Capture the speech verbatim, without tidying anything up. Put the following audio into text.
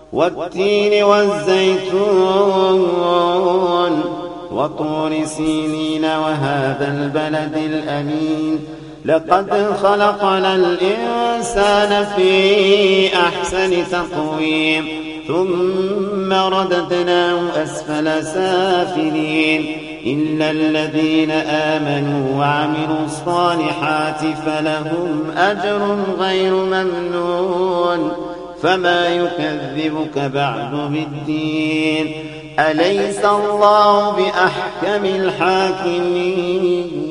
والتين والزيتون وطور سينين وهذا البلد الأمين لقد خلقنا الإنسان في أحسن تقويم ثم رددناه أسفل سافلين إلا الذين آمنوا وعملوا الصالحات فلهم أجر غير ممنون فما يكذبك بعد بالدين أليس الله بأحكم الحاكمين